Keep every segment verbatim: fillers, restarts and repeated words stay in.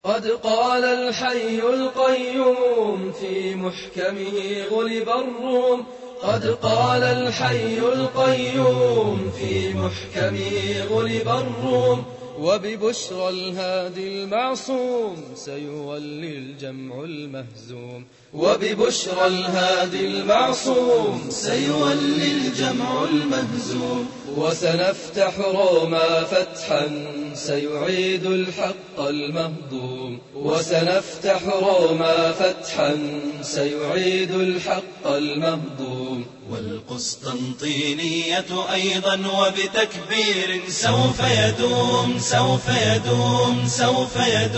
قد قال الحي القيوم في محكمه غلب الروم قد قال الحي القيوم في محكمه غلب الروم وببشرى الهادي المعصوم سيولي الجمع المهزوم وببشرى الهادي المعصوم سيولي الجمع المهزوم وسنفتح روما فتحا سيعيد الحق المهضوم وسنفتح روما فتحا سيعيد الحق المهضوم والقسطنطينية أيضا وبتكبير سوف يدوم سوف يدوم سوف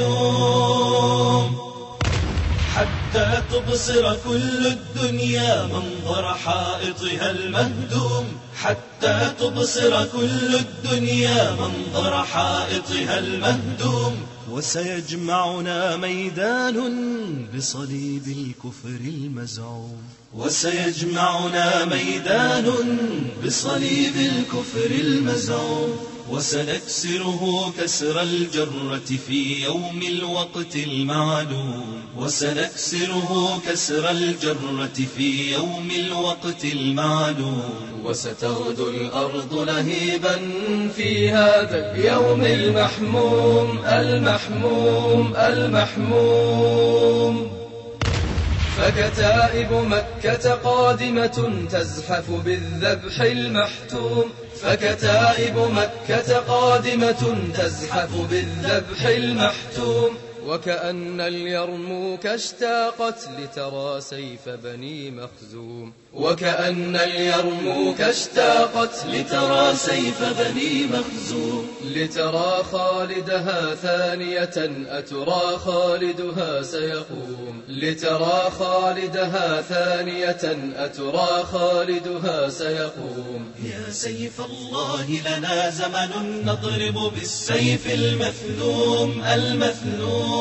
يدوم حتى تبصر كل الدنيا منظر حائطها المهدوم حتى تبصر كل الدنيا منظر حائطها المهدوم وسيجمعنا ميدان بصليب الكفر المزعوم وسيجمعنا ميدان بصليب الكفر المزعوم وسنكسره كسر الجرة في يوم الوقت المعلوم وسنكسره كسر الجرة في يوم الوقت المعلوم وستغدو الأرض لهيبا في هذا اليوم المحموم المحموم المحموم فكتائب مكة قادمة تزحف بالذبح المحتوم فكتائب مكة قادمة تزحف بالذبح المحتوم وكأن اليرموك اشتاقت لترى سيف بني مخزوم وكأن اليرموك اشتاقت لترى سيف بني مخزوم لترى خالدها ثانية أترى خالدها سيقوم لترى خالدها ثانية أترى خالدها سيقوم يا سيف الله لنا زمن نضرب بالسيف المثلوم المثلوم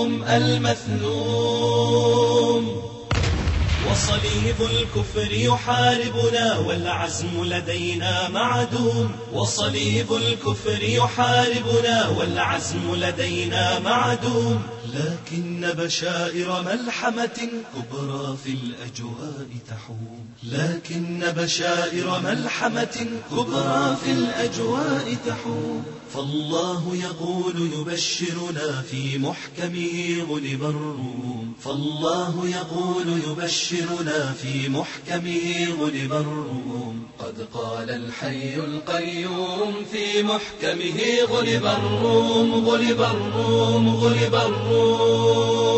المثلوم وصليب الكفر يحاربنا والعزم لدينا معدوم وصليب الكفر يحاربنا والعزم لدينا معدوم لكن بشائر ملحمة كبرى في الأجواء تحوم لكن بشائر ملحمة كبرى في الأجواء تحوم فالله يقول يبشرنا في محكمه غلب الروم فالله يقول يبشرنا في محكمه غلب الروم قد قال الحي القيوم في محكمه غلب الروم غلب الروم غلب الروم